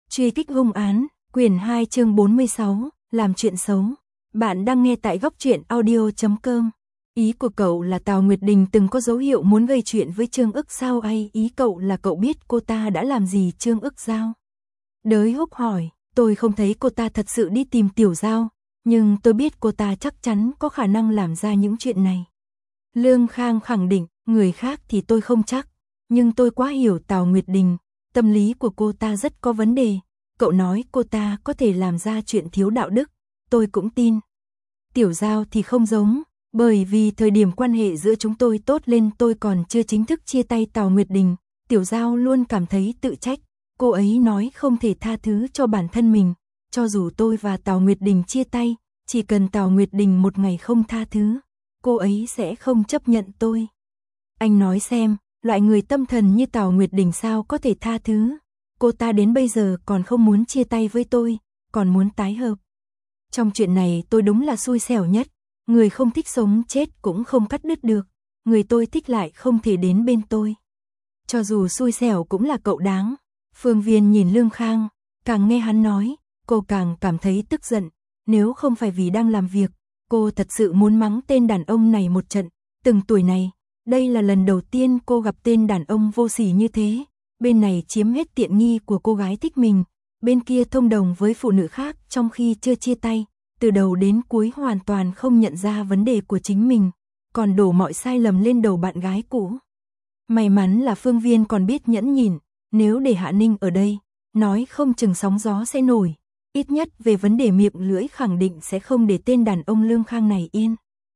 Truy kích hung án, quyển 2 chương 46, làm chuyện xấu. Bạn đang nghe tại góc truyện audio.com. Ý của cậu là Tào Nguyệt Đình từng có dấu hiệu muốn gây chuyện với Trương Ức Giao hay ý cậu là cậu biết cô ta đã làm gì Trương Ức Giao? Đới Húc hỏi, tôi không thấy cô ta thật sự đi tìm Tiểu Giao, nhưng tôi biết cô ta chắc chắn có khả năng làm ra những chuyện này. Lương Khang khẳng định, người khác thì tôi không chắc, nhưng tôi quá hiểu Tào Nguyệt Đình, tâm lý của cô ta rất có vấn đề. Cậu nói cô ta có thể làm ra chuyện thiếu đạo đức, tôi cũng tin. Tiểu Giao thì không giống, bởi vì thời điểm quan hệ giữa chúng tôi tốt lên tôi còn chưa chính thức chia tay Tào Nguyệt Đình, Tiểu Giao luôn cảm thấy tự trách, cô ấy nói không thể tha thứ cho bản thân mình, cho dù tôi và Tào Nguyệt Đình chia tay, chỉ cần Tào Nguyệt Đình một ngày không tha thứ, cô ấy sẽ không chấp nhận tôi. Anh nói xem, loại người tâm thần như Tào Nguyệt Đình sao có thể tha thứ? Cô ta đến bây giờ còn không muốn chia tay với tôi, còn muốn tái hợp. Trong chuyện này tôi đúng là xui xẻo nhất, người không thích sống chết cũng không cắt đứt được, người tôi thích lại không thể đến bên tôi. Cho dù xui xẻo cũng là cậu đáng. Phương Viên nhìn Lương Khang, càng nghe hắn nói, cô càng cảm thấy tức giận, nếu không phải vì đang làm việc, cô thật sự muốn mắng tên đàn ông này một trận, từng tuổi này, đây là lần đầu tiên cô gặp tên đàn ông vô sỉ như thế. Bên này chiếm hết tiện nghi của cô gái thích mình, bên kia thông đồng với phụ nữ khác trong khi chưa chia tay, từ đầu đến cuối hoàn toàn không nhận ra vấn đề của chính mình, còn đổ mọi sai lầm lên đầu bạn gái cũ. May mắn là Phương Viên còn biết nhẫn nhịn, nếu để Hạ Ninh ở đây, nói không chừng sóng gió sẽ nổi, ít nhất về vấn đề miệng lưỡi khẳng định sẽ không để tên đàn ông Lương Khang này yên.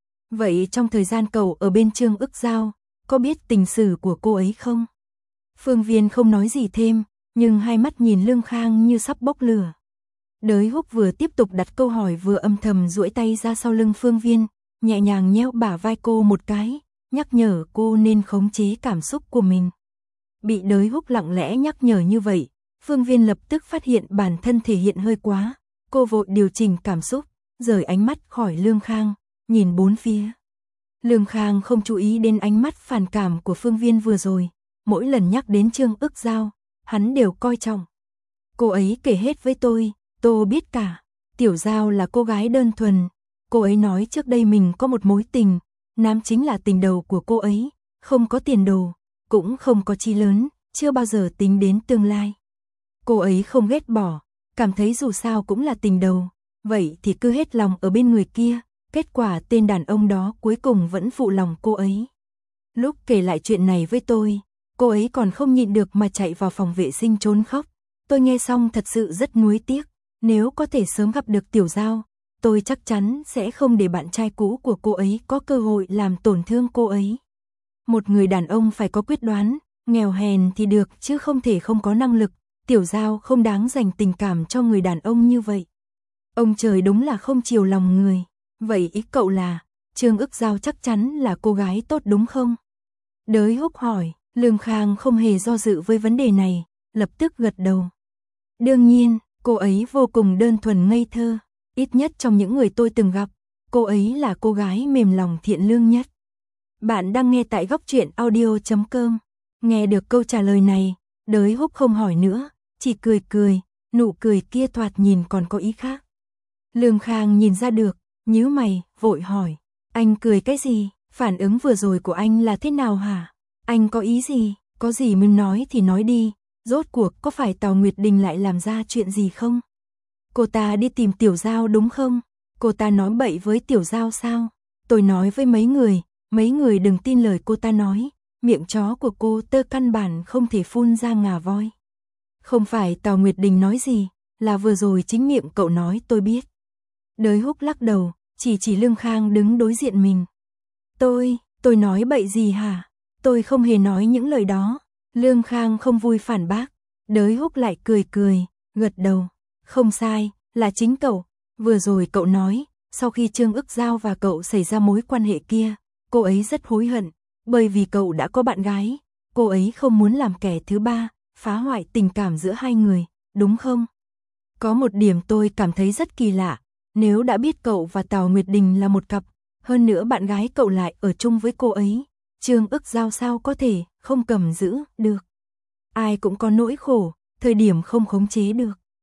Vậy trong thời gian cậu ở bên Trương Ức Giao, có biết tình sử của cô ấy không? Phương Viên không nói gì thêm, nhưng hai mắt nhìn Lương Khang như sắp bốc lửa. Đới Húc vừa tiếp tục đặt câu hỏi vừa âm thầm duỗi tay ra sau lưng Phương Viên, nhẹ nhàng nhéo bả vai cô một cái, nhắc nhở cô nên khống chế cảm xúc của mình. Bị Đới Húc lặng lẽ nhắc nhở như vậy, Phương Viên lập tức phát hiện bản thân thể hiện hơi quá, cô vội điều chỉnh cảm xúc, rời ánh mắt khỏi Lương Khang, nhìn bốn phía. Lương Khang không chú ý đến ánh mắt phản cảm của Phương Viên vừa rồi. Mỗi lần nhắc đến Trương Ức Giao, hắn đều coi trọng. Cô ấy kể hết với tôi biết cả. Tiểu Giao là cô gái đơn thuần. Cô ấy nói trước đây mình có một mối tình, nam chính là tình đầu của cô ấy, không có tiền đồ, cũng không có chi lớn, chưa bao giờ tính đến tương lai. Cô ấy không ghét bỏ, cảm thấy dù sao cũng là tình đầu, vậy thì cứ hết lòng ở bên người kia, kết quả tên đàn ông đó cuối cùng vẫn phụ lòng cô ấy. Lúc kể lại chuyện này với tôi, cô ấy còn không nhịn được mà chạy vào phòng vệ sinh trốn khóc. Tôi nghe xong thật sự rất nuối tiếc. Nếu có thể sớm gặp được Tiểu Giao, tôi chắc chắn sẽ không để bạn trai cũ của cô ấy có cơ hội làm tổn thương cô ấy. Một người đàn ông phải có quyết đoán, nghèo hèn thì được chứ không thể không có năng lực. Tiểu Giao không đáng dành tình cảm cho người đàn ông như vậy. Ông trời đúng là không chiều lòng người. Vậy ý cậu là, Trương Ức Giao chắc chắn là cô gái tốt đúng không? Đới Húc hỏi. Lương Khang không hề do dự với vấn đề này, lập tức gật đầu. Đương nhiên, cô ấy vô cùng đơn thuần ngây thơ, ít nhất trong những người tôi từng gặp, cô ấy là cô gái mềm lòng thiện lương nhất. Bạn đang nghe tại góc truyện audio.com. Nghe được câu trả lời này, Đới Húc không hỏi nữa, chỉ cười cười, nụ cười kia thoạt nhìn còn có ý khác. Lương Khang nhìn ra được, nhíu mày, vội hỏi, anh cười cái gì, phản ứng vừa rồi của anh là thế nào hả? Anh có ý gì, có gì muốn nói thì nói đi, rốt cuộc có phải Tào Nguyệt Đình lại làm ra chuyện gì không? Cô ta đi tìm Tiểu Giao đúng không? Cô ta nói bậy với Tiểu Giao sao? Tôi nói với mấy người đừng tin lời cô ta nói, miệng chó của cô tơ căn bản không thể phun ra ngà voi. Không phải Tào Nguyệt Đình nói gì, là vừa rồi chính miệng cậu nói tôi biết. Đới Húc lắc đầu, chỉ Lương Khang đứng đối diện mình. Tôi nói bậy gì hả? Tôi không hề nói những lời đó. Lương Khang không vui phản bác. Đới Húc lại cười, gật đầu. Không sai, là chính cậu. Vừa rồi cậu nói, sau khi Trương Ức Giao và cậu xảy ra mối quan hệ kia, cô ấy rất hối hận, bởi vì cậu đã có bạn gái. Cô ấy không muốn làm kẻ thứ ba, phá hoại tình cảm giữa hai người, đúng không? Có một điểm tôi cảm thấy rất kỳ lạ. Nếu đã biết cậu và Tào Nguyệt Đình là một cặp, hơn nữa bạn gái cậu lại ở chung với cô ấy, Trương Ức Giao sao có thể không cầm giữ được. Ai cũng có nỗi khổ, thời điểm không khống chế được.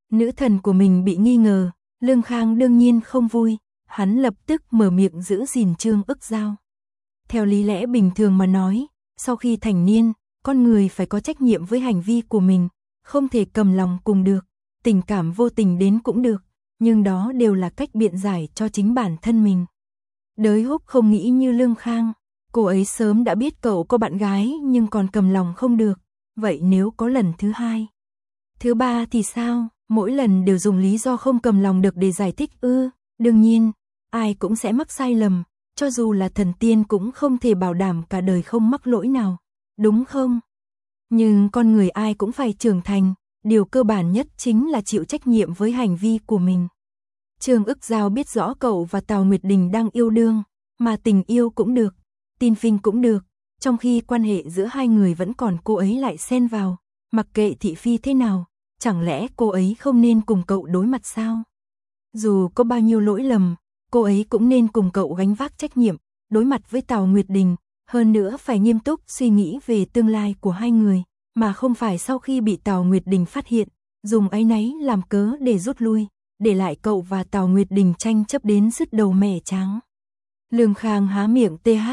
Nữ thần của mình bị nghi ngờ, Lương Khang đương nhiên không vui, hắn lập tức mở miệng giữ gìn Trương Ức Giao. Theo lý lẽ bình thường mà nói, sau khi thành niên, con người phải có trách nhiệm với hành vi của mình, không thể cầm lòng cùng được, tình cảm vô tình đến cũng được, nhưng đó đều là cách biện giải cho chính bản thân mình. Đới Húc không nghĩ như Lương Khang, cô ấy sớm đã biết cậu có bạn gái nhưng còn cầm lòng không được, vậy nếu có lần thứ hai, thứ ba thì sao, mỗi lần đều dùng lý do không cầm lòng được để giải thích ư? Đương nhiên, ai cũng sẽ mắc sai lầm, cho dù là thần tiên cũng không thể bảo đảm cả đời không mắc lỗi nào, đúng không? Nhưng con người ai cũng phải trưởng thành, điều cơ bản nhất chính là chịu trách nhiệm với hành vi của mình. Trương Ức Giao biết rõ cậu và Tào Nguyệt Đình đang yêu đương, mà tình yêu cũng được, tin phinh cũng được, trong khi quan hệ giữa hai người vẫn còn cô ấy lại xen vào, mặc kệ thị phi thế nào, chẳng lẽ cô ấy không nên cùng cậu đối mặt sao? Dù có bao nhiêu lỗi lầm, cô ấy cũng nên cùng cậu gánh vác trách nhiệm, đối mặt với Tào Nguyệt Đình, hơn nữa phải nghiêm túc suy nghĩ về tương lai của hai người, mà không phải sau khi bị Tào Nguyệt Đình phát hiện, dùng áy náy làm cớ để rút lui, để lại cậu và Tào Nguyệt Đình tranh chấp đến sứt đầu mẻ trắng. Lương Khang há miệng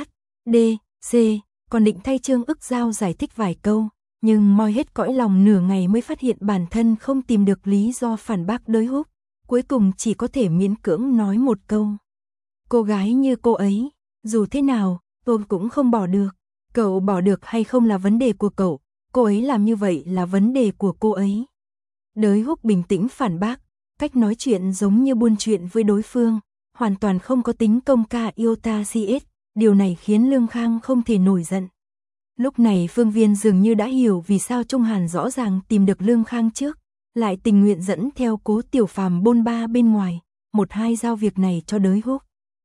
THDC, còn định thay Trương Ức Giao giải thích vài câu, nhưng moi hết cõi lòng nửa ngày mới phát hiện bản thân không tìm được lý do phản bác Đới Húc, cuối cùng chỉ có thể miễn cưỡng nói một câu. Cô gái như cô ấy, dù thế nào, tôi cũng không bỏ được. Cậu bỏ được hay không là vấn đề của cậu, cô ấy làm như vậy là vấn đề của cô ấy. Đới Húc bình tĩnh phản bác, cách nói chuyện giống như buôn chuyện với đối phương, hoàn toàn không có tính công ca iota cs, điều này khiến Lương Khang không thể nổi giận. Lúc này Phương Viên dường như đã hiểu vì sao Trung Hàn rõ ràng tìm được Lương Khang trước, lại tình nguyện dẫn theo Cố Tiểu Phàm bôn ba bên ngoài, một hai giao việc này cho Đới Húc.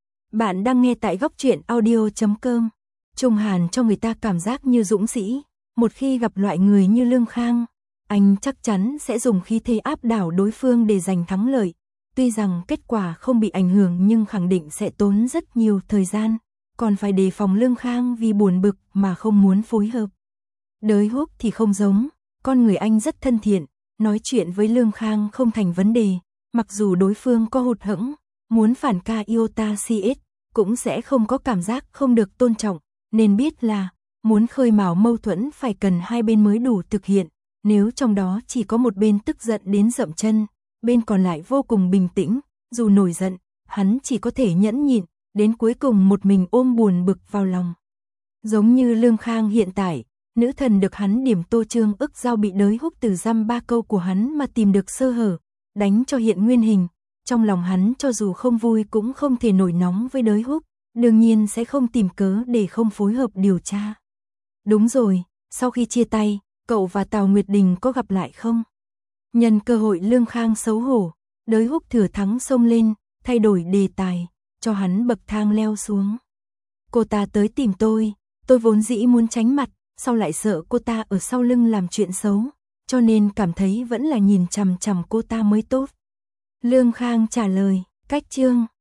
Bạn đang nghe tại góc truyện audio.com. Trung Hàn cho người ta cảm giác như dũng sĩ, một khi gặp loại người như Lương Khang, anh chắc chắn sẽ dùng khí thế áp đảo đối phương để giành thắng lợi. Tuy rằng kết quả không bị ảnh hưởng nhưng khẳng định sẽ tốn rất nhiều thời gian, còn phải đề phòng Lương Khang vì buồn bực mà không muốn phối hợp. Đới Húc thì không giống, con người anh rất thân thiện, nói chuyện với Lương Khang không thành vấn đề, mặc dù đối phương có hụt hẫng, muốn phản ca iota cs, cũng sẽ không có cảm giác không được tôn trọng, nên biết là muốn khơi mào mâu thuẫn phải cần hai bên mới đủ thực hiện, nếu trong đó chỉ có một bên tức giận đến dậm chân, bên còn lại vô cùng bình tĩnh, dù nổi giận, hắn chỉ có thể nhẫn nhịn, đến cuối cùng một mình ôm buồn bực vào lòng. Giống như Lương Khang hiện tại, nữ thần được hắn điểm tô Trương Ức Giao bị Đới Húc từ dăm ba câu của hắn mà tìm được sơ hở, đánh cho hiện nguyên hình, trong lòng hắn cho dù không vui cũng không thể nổi nóng với Đới Húc, đương nhiên sẽ không tìm cớ để không phối hợp điều tra. Đúng rồi, sau khi chia tay, cậu và Tào Nguyệt Đình có gặp lại không? Nhân cơ hội Lương Khang xấu hổ, Đới Húc thừa thắng xông lên, thay đổi đề tài, cho hắn bậc thang leo xuống. Cô ta tới tìm tôi vốn dĩ muốn tránh mặt, sau lại sợ cô ta ở sau lưng làm chuyện xấu, cho nên cảm thấy vẫn là nhìn chằm chằm cô ta mới tốt. Lương Khang trả lời, cách chương